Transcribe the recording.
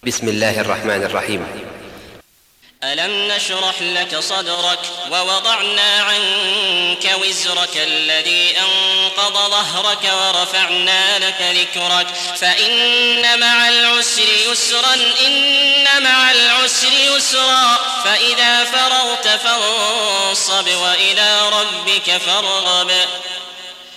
بسم الله الرحمن الرحيم. ألم نشرح لك صدرك ووضعنا عنك وزرك الذي أنقض ظهرك ورفعنا لك ذكرك فإن مع العسر يسرا إن مع العسر يسرا فإذا فرغت فانصب وإلى ربك فارغب.